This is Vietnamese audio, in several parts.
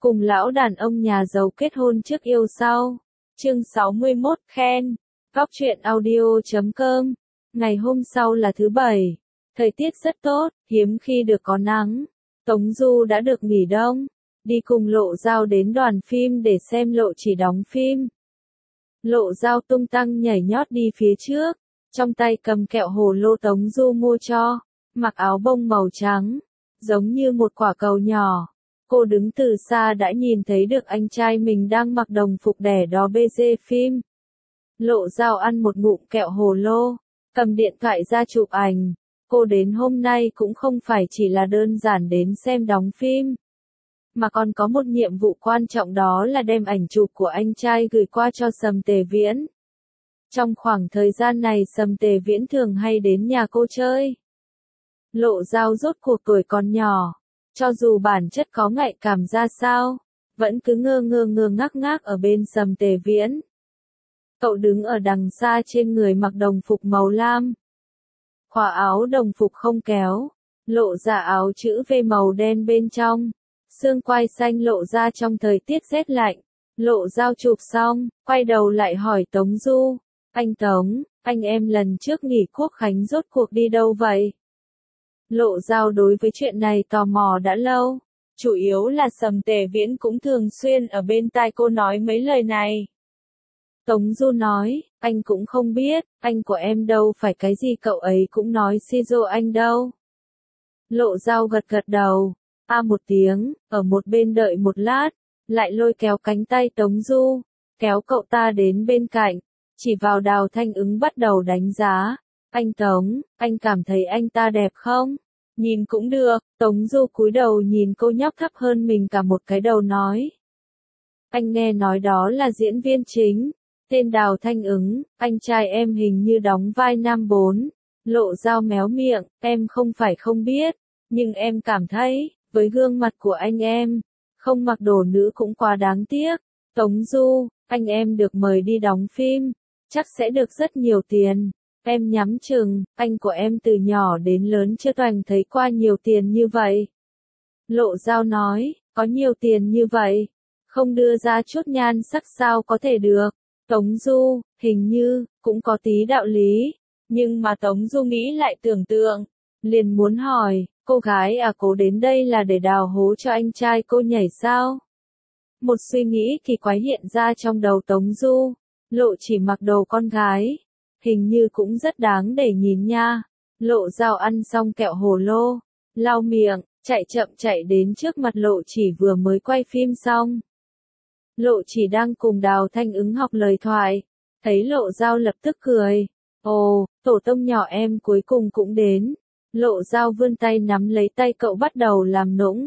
Cùng lão đàn ông nhà giàu kết hôn trước yêu sau. Chương 61 khen. Góc truyện audio.com. Ngày hôm sau là thứ Bảy. Thời tiết rất tốt, hiếm khi được có nắng. Tống Du đã được nghỉ đông. Đi cùng Lộ Dao đến đoàn phim để xem Lộ Chỉ đóng phim. Lộ Dao tung tăng nhảy nhót đi phía trước. Trong tay cầm kẹo hồ lô Tống Du mua cho. Mặc áo bông màu trắng. Giống như một quả cầu nhỏ. Cô đứng từ xa đã nhìn thấy được anh trai mình đang mặc đồng phục đẻ đỏ BG phim. Lộ Dao ăn một ngụm kẹo hồ lô, cầm điện thoại ra chụp ảnh. Cô đến hôm nay cũng không phải chỉ là đơn giản đến xem đóng phim, mà còn có một nhiệm vụ quan trọng, đó là đem ảnh chụp của anh trai gửi qua cho Sầm Tề Viễn. Trong khoảng thời gian này Sầm Tề Viễn thường hay đến nhà cô chơi. Lộ Dao rốt cuộc tuổi còn nhỏ. Cho dù bản chất có ngại cảm ra sao, vẫn cứ ngơ ngác ở bên Sầm Tề Viễn. Cậu đứng ở đằng xa, trên người mặc đồng phục màu lam. Khóa áo đồng phục không kéo, lộ ra áo chữ V màu đen bên trong. Xương quai xanh lộ ra trong thời tiết rét lạnh. Lộ Dao chụp xong, quay đầu lại hỏi Tống Du. Anh Tống, anh em lần trước nghỉ Quốc khánh rốt cuộc đi đâu vậy? Lộ Dao đối với chuyện này tò mò đã lâu. Chủ yếu là Sầm Tề Viễn cũng thường xuyên ở bên tai cô nói mấy lời này. Tống Du nói, anh cũng không biết, anh của em đâu phải cái gì cậu ấy cũng nói Shizuo anh đâu. Lộ Dao gật đầu, một tiếng, ở một bên đợi một lát, lại lôi kéo cánh tay Tống Du, kéo cậu ta đến bên cạnh, chỉ vào Đào Thanh Ứng bắt đầu đánh giá. Anh Tống, anh cảm thấy anh ta đẹp không? Nhìn cũng được. Tống Du cúi đầu nhìn cô nhóc thấp hơn mình cả một cái đầu nói. Anh nghe nói đó là diễn viên chính, tên Đào Thanh Ứng, anh trai em hình như đóng vai nam 4. Lộ Dao méo miệng, em không phải không biết, nhưng em cảm thấy, với gương mặt của anh em, không mặc đồ nữ cũng quá đáng tiếc. Tống Du, anh em được mời đi đóng phim, chắc sẽ được rất nhiều tiền. Em nhắm chừng, anh của em từ nhỏ đến lớn chưa từng thấy qua nhiều tiền như vậy. Lộ Dao nói, có nhiều tiền như vậy, không đưa ra chút nhan sắc sao có thể được. Tống Du, hình như, cũng có tí đạo lý, nhưng mà Tống Du nghĩ lại tưởng tượng, liền muốn hỏi, cô gái cô đến đây là để đào hố cho anh trai cô nhảy sao? Một suy nghĩ kỳ quái hiện ra trong đầu Tống Du. Lộ Chỉ mặc đồ con gái, hình như cũng rất đáng để nhìn nha. Lộ Dao ăn xong kẹo hồ lô, lau miệng, chạy đến trước mặt Lộ Chỉ vừa mới quay phim xong. Lộ Chỉ đang cùng Đào Thanh Ứng học lời thoại, thấy Lộ Dao lập tức cười. Ồ, tổ tông nhỏ em cuối cùng cũng đến. Lộ Dao vươn tay nắm lấy tay cậu bắt đầu làm nũng.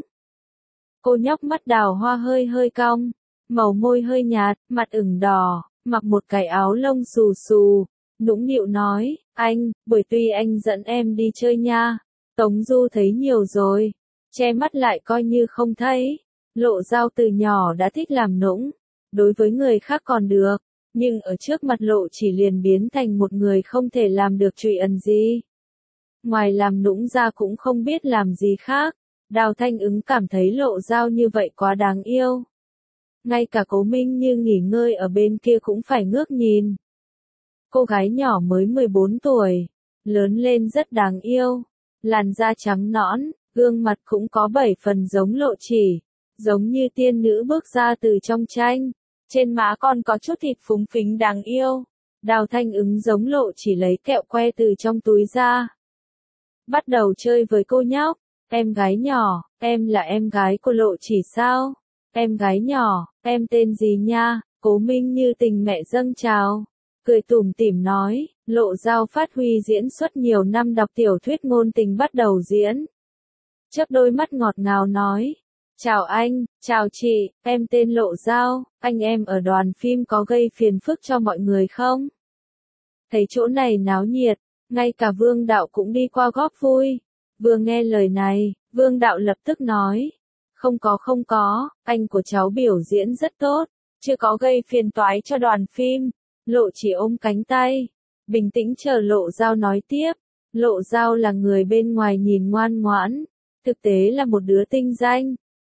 Cô nhóc mắt đào hoa hơi cong, màu môi hơi nhạt, mặt ửng đỏ, mặc một cái áo lông xù xù. Nũng nịu nói, anh, buổi tuy anh dẫn em đi chơi nha. Tống Du thấy nhiều rồi, che mắt lại coi như không thấy. Lộ Dao từ nhỏ đã thích làm nũng, đối với người khác còn được, nhưng ở trước mặt Lộ Chỉ liền biến thành một người không thể làm được trụy ẩn gì. Ngoài làm nũng ra cũng không biết làm gì khác. Đào Thanh Ứng cảm thấy Lộ Dao như vậy quá đáng yêu. Ngay cả Cố Minh Như nghỉ ngơi ở bên kia cũng phải ngước nhìn. Cô gái nhỏ mới 14 tuổi, lớn lên rất đáng yêu, làn da trắng nõn, gương mặt cũng có 7 phần giống Lộ Chỉ, giống như tiên nữ bước ra từ trong tranh, trên má còn có chút thịt phúng phính đáng yêu. Đào Thanh Ứng giống Lộ Chỉ lấy kẹo que từ trong túi ra, bắt đầu chơi với cô nhóc. Em gái nhỏ, em là em gái của Lộ Chỉ sao? Em gái nhỏ, em tên gì nha? Cố Minh Như tình mẹ dâng trào, cười tủm tỉm nói. Lộ Dao phát huy diễn xuất nhiều năm đọc tiểu thuyết ngôn tình bắt đầu diễn. Chớp đôi mắt ngọt ngào nói. Chào anh, chào chị, em tên Lộ Dao, anh em ở đoàn phim có gây phiền phức cho mọi người không? Thấy chỗ này náo nhiệt, ngay cả Vương Đạo cũng đi qua góp vui. Vừa nghe lời này, Vương Đạo lập tức nói. Không có, anh của cháu biểu diễn rất tốt, chưa có gây phiền toái cho đoàn phim. Lộ Chỉ ôm cánh tay, bình tĩnh chờ Lộ Dao nói tiếp. Lộ Dao là người bên ngoài nhìn ngoan ngoãn, thực tế là một đứa tinh danh,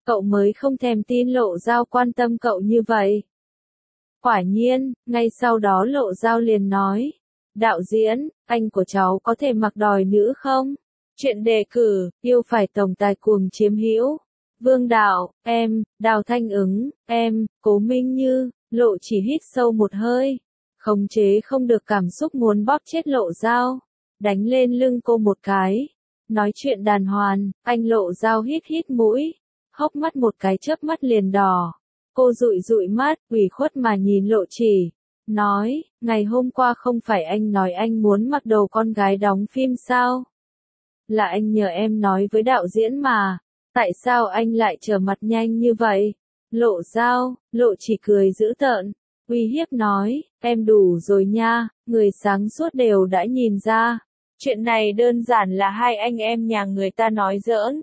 Cậu mới không thèm tin Lộ Dao quan tâm cậu như vậy. Quả nhiên, ngay sau đó Lộ Dao liền nói, đạo diễn, anh của cháu có thể mặc đòi nữ không? Chuyện đề cử, yêu phải tổng tài cuồng chiếm hữu. Vương Đạo, em, Đào Thanh Ứng, em, Cố Minh Như, Lộ Chỉ hít sâu một hơi. Khống chế không được cảm xúc muốn bóp chết Lộ Dao. Đánh lên lưng cô một cái. Nói chuyện đàng hoàng, anh Lộ Dao hít hít mũi. Hốc mắt một cái chớp mắt liền đỏ. Cô dụi dụi mắt, ủy khuất mà nhìn Lộ Chỉ. Nói, ngày hôm qua không phải anh nói anh muốn mặc đồ con gái đóng phim sao? Là anh nhờ em nói với đạo diễn mà. Tại sao anh lại trở mặt nhanh như vậy? Lộ Dao, Lộ Chỉ cười dữ tợn. Uy hiếp nói, em đủ rồi nha, người sáng suốt đều đã nhìn ra. Chuyện này đơn giản là hai anh em nhà người ta nói giỡn.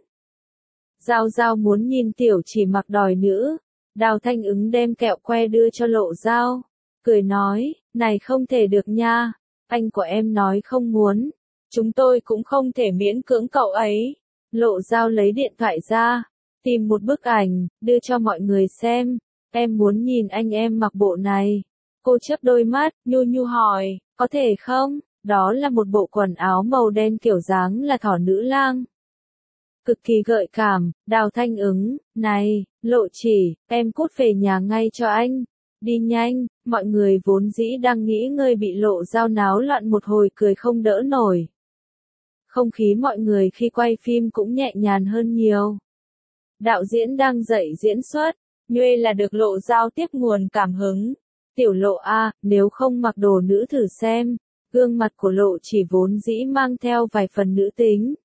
Dao Dao muốn nhìn Tiểu Chỉ mặc đòi nữ. Đào Thanh Ứng đem kẹo que đưa cho Lộ Dao. Cười nói, này không thể được nha. Anh của em nói không muốn. Chúng tôi cũng không thể miễn cưỡng cậu ấy. Lộ Dao lấy điện thoại ra. Tìm một bức ảnh, đưa cho mọi người xem. Em muốn nhìn anh em mặc bộ này. Cô chớp đôi mắt, nhu nhu hỏi, có thể không? Đó là một bộ quần áo màu đen kiểu dáng là thỏ nữ lang. Cực kỳ gợi cảm, Đào Thanh Ứng, này, Lộ Chỉ, em cút về nhà ngay cho anh. Đi nhanh, mọi người vốn dĩ đang nghĩ ngơi bị Lộ Dao náo loạn một hồi cười không đỡ nổi. Không khí mọi người khi quay phim cũng nhẹ nhàng hơn nhiều. Đạo diễn đang dạy diễn xuất, nhuê là được Lộ Dao tiếp nguồn cảm hứng. Tiểu Lộ a, nếu không mặc đồ nữ thử xem. Gương mặt của Lộ Chỉ vốn dĩ mang theo vài phần nữ tính.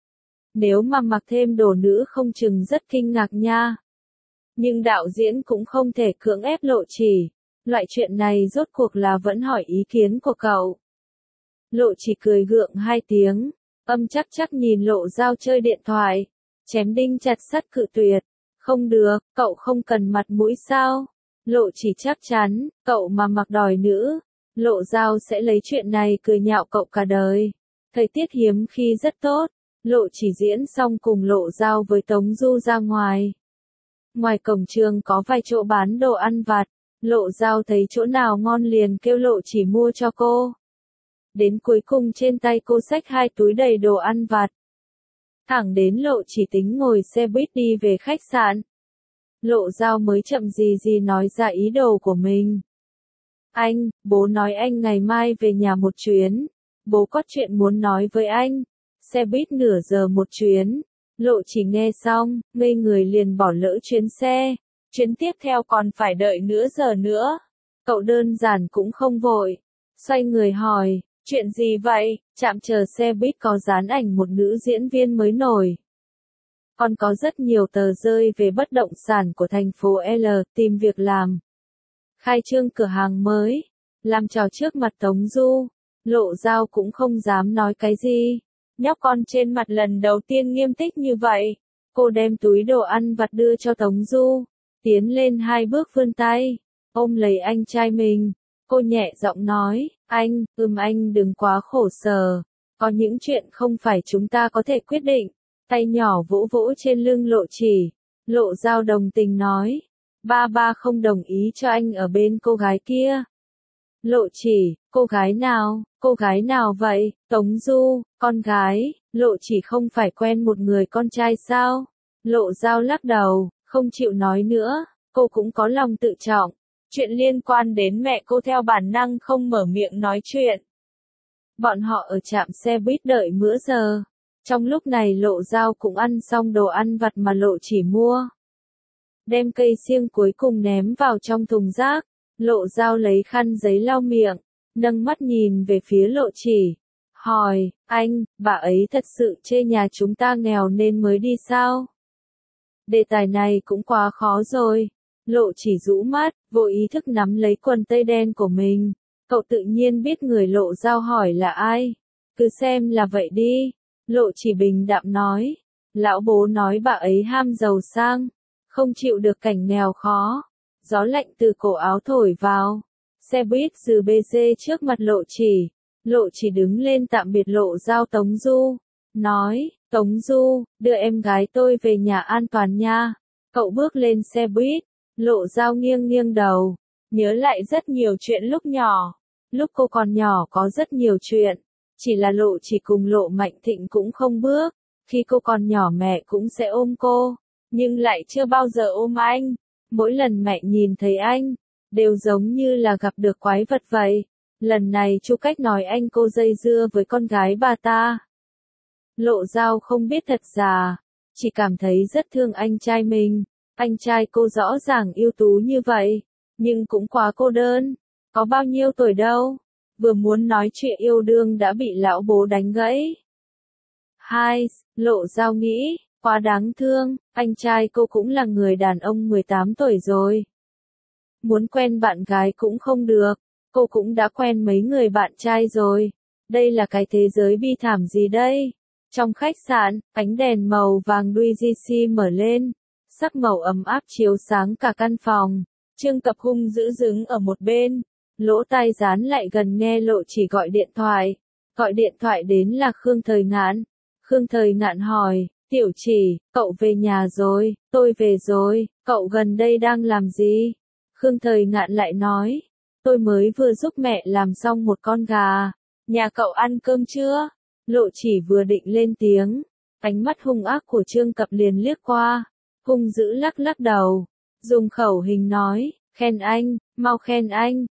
Nếu mà mặc thêm đồ nữ không chừng rất kinh ngạc nha. Nhưng đạo diễn cũng không thể cưỡng ép Lộ Chỉ. Loại chuyện này rốt cuộc là vẫn hỏi ý kiến của cậu. Lộ Chỉ cười gượng hai tiếng, âm chắc chắc nhìn Lộ Dao chơi điện thoại. Chém đinh chặt sắt cự tuyệt. Không được, cậu không cần mặt mũi sao? Lộ Chỉ chắc chắn, cậu mà mặc đòi nữ. Lộ Dao sẽ lấy chuyện này cười nhạo cậu cả đời. Thời tiết hiếm khi rất tốt. Lộ Chỉ diễn xong cùng Lộ Dao với Tống Du ra ngoài. Ngoài cổng trường có vài chỗ bán đồ ăn vặt. Lộ Dao thấy chỗ nào ngon liền kêu Lộ Chỉ mua cho cô. Đến cuối cùng trên tay cô xách 2 túi đầy đồ ăn vặt. Thẳng đến Lộ Chỉ tính ngồi xe buýt đi về khách sạn. Lộ Dao mới chậm gì nói ra ý đồ của mình. Anh, bố nói anh ngày mai về nhà một chuyến. Bố có chuyện muốn nói với anh. Xe buýt nửa giờ một chuyến. Lộ Chỉ nghe xong, ngây người liền bỏ lỡ chuyến xe. Chuyến tiếp theo còn phải đợi nửa giờ nữa. Cậu đơn giản cũng không vội. Xoay người hỏi, chuyện gì vậy? Trạm chờ xe buýt có dán ảnh một nữ diễn viên mới nổi. Còn có rất nhiều tờ rơi về bất động sản của thành phố L, tìm việc làm. Khai trương cửa hàng mới. Làm trò trước mặt Tống Du. Lộ Dao cũng không dám nói cái gì. Nhóc con trên mặt lần đầu tiên nghiêm túc như vậy. Cô đem túi đồ ăn vặt đưa cho Tống Du. Tiến lên 2 bước vươn tay. Ôm lấy anh trai mình. Cô nhẹ giọng nói, anh đừng quá khổ sở. Có những chuyện không phải chúng ta có thể quyết định. Tay nhỏ vỗ vỗ trên lưng Lộ Chỉ. Lộ Dao đồng tình nói. Ba không đồng ý cho anh ở bên cô gái kia. Lộ Chỉ, cô gái nào vậy? Tống Du, con gái. Lộ Chỉ không phải quen một người con trai sao? Lộ Dao lắc đầu, không chịu nói nữa. Cô cũng có lòng tự trọng. Chuyện liên quan đến mẹ cô theo bản năng không mở miệng nói chuyện. Bọn họ ở trạm xe buýt đợi nửa giờ. Trong lúc này Lộ Dao cũng ăn xong đồ ăn vặt mà Lộ Chỉ mua. Đem cây xiêng cuối cùng ném vào trong thùng rác. Lộ Dao lấy khăn giấy lau miệng, nâng mắt nhìn về phía Lộ Chỉ. Hỏi, anh, bà ấy thật sự chê nhà chúng ta nghèo nên mới đi sao? Đề tài này cũng quá khó rồi. Lộ Chỉ rũ mắt, vô ý thức nắm lấy quần tây đen của mình. Cậu tự nhiên biết người Lộ Dao hỏi là ai. Cứ xem là vậy đi. Lộ Chỉ bình đạm nói. Lão bố nói bà ấy ham giàu sang. Không chịu được cảnh nghèo khó. Gió lạnh từ cổ áo thổi vào. Xe buýt từ BG trước mặt Lộ Chỉ. Lộ Chỉ đứng lên tạm biệt Lộ Dao Tống Du. Nói, Tống Du, đưa em gái tôi về nhà an toàn nha. Cậu bước lên xe buýt, Lộ Dao nghiêng nghiêng đầu, nhớ lại rất nhiều chuyện lúc nhỏ. Lúc cô còn nhỏ có rất nhiều chuyện, chỉ là Lộ Chỉ cùng Lộ Mạnh Thịnh cũng không bước. Khi cô còn nhỏ mẹ cũng sẽ ôm cô, nhưng lại chưa bao giờ ôm anh. Mỗi lần mẹ nhìn thấy anh, đều giống như là gặp được quái vật vậy. Lần này Chu Cách nói anh cô dây dưa với con gái bà ta. Lộ Dao không biết thật giả, chỉ cảm thấy rất thương anh trai mình. Anh trai cô rõ ràng ưu tú như vậy, nhưng cũng quá cô đơn. Có bao nhiêu tuổi đâu, vừa muốn nói chuyện yêu đương đã bị lão bố đánh gãy. Lộ Dao nghĩ, quá đáng thương, anh trai cô cũng là người đàn ông 18 tuổi rồi. Muốn quen bạn gái cũng không được, cô cũng đã quen mấy người bạn trai rồi. Đây là cái thế giới bi thảm gì đây? Trong khách sạn, ánh đèn màu vàng DJC mở lên, sắc màu ấm áp chiếu sáng cả căn phòng. Trương Cập hung dữ đứng ở một bên, lỗ tai dán lại gần nghe Lộ Chỉ gọi điện thoại. Gọi điện thoại đến là Khương Thời Ngạn. Khương Thời Ngạn hỏi, Tiểu Chỉ, cậu về nhà rồi? Tôi về rồi, cậu gần đây đang làm gì? Khương Thời Ngạn lại nói, tôi mới vừa giúp mẹ làm xong một con gà. Nhà cậu ăn cơm chưa? Lộ Chỉ vừa định lên tiếng, ánh mắt hung ác của Trương Cập liền liếc qua, hung dữ lắc lắc đầu, dùng khẩu hình nói, khen anh, mau khen anh.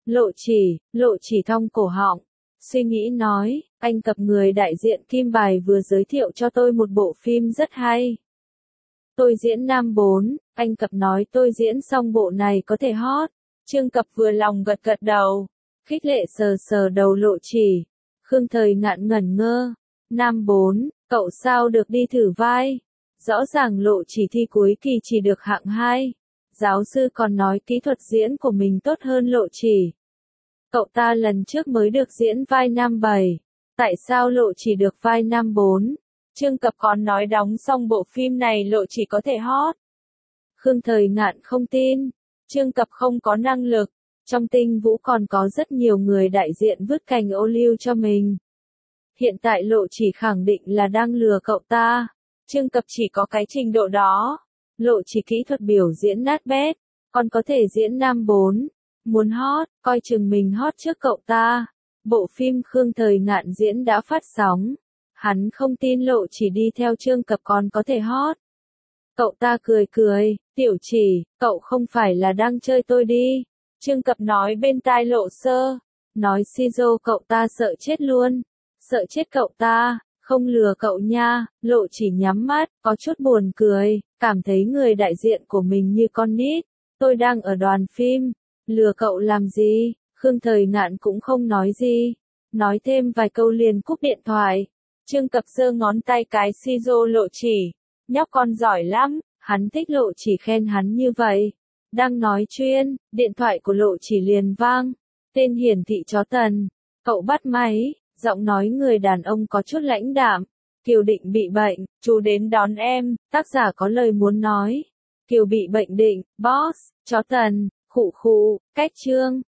Lộ Chỉ thong cổ họng, suy nghĩ nói, anh Cập người đại diện Kim Bài vừa giới thiệu cho tôi một bộ phim rất hay. Tôi diễn nam 4, anh Cập nói tôi diễn xong bộ này có thể hot. Trương Cập vừa lòng gật gật đầu, khích lệ sờ sờ đầu Lộ Chỉ. Khương Thời Ngạn ngẩn ngơ, nam 4, cậu sao được đi thử vai? Rõ ràng Lộ Chỉ thi cuối kỳ chỉ được hạng 2. Giáo sư còn nói kỹ thuật diễn của mình tốt hơn Lộ Chỉ. Cậu ta lần trước mới được diễn vai nam 7. Tại sao Lộ Chỉ được vai nam 4? Trương Cập còn nói đóng xong bộ phim này Lộ Chỉ có thể hot. Khương Thời Ngạn không tin. Trương Cập không có năng lực. Trong Tinh Vũ còn có rất nhiều người đại diện vứt cành ô liu cho mình. Hiện tại Lộ Chỉ khẳng định là đang lừa cậu ta. Trương Cập chỉ có cái trình độ đó. Lộ Chỉ kỹ thuật biểu diễn nát bét, còn có thể diễn nam 4. Muốn hot, coi chừng mình hot trước cậu ta. Bộ phim Khương Thời Ngạn diễn đã phát sóng. Hắn không tin Lộ Chỉ đi theo Trương Cập còn có thể hot. Cậu ta cười cười, Tiểu Chỉ, cậu không phải là đang chơi tôi đi. Trương Cập nói bên tai Lộ Sơ. Nói Shizo cậu ta sợ chết luôn. Sợ chết cậu ta, không lừa cậu nha. Lộ Chỉ nhắm mắt, có chút buồn cười, cảm thấy người đại diện của mình như con nít. Tôi đang ở đoàn phim, lừa cậu làm gì? Khương Thời Ngạn cũng không nói gì. Nói thêm vài câu liền cúp điện thoại. Trương Cập giơ ngón tay cái Shizo Lộ Chỉ. Nhóc con giỏi lắm, hắn thích Lộ Chỉ khen hắn như vậy. Đang nói chuyện, điện thoại của Lộ Chỉ liền vang. Tên hiển thị chó Tần. Cậu bắt máy, giọng nói người đàn ông có chút lãnh đạm. Kiều Định bị bệnh, chú đến đón em, tác giả có lời muốn nói. Kiều bị bệnh định, boss, chó Tần, khụ khụ, cách chương.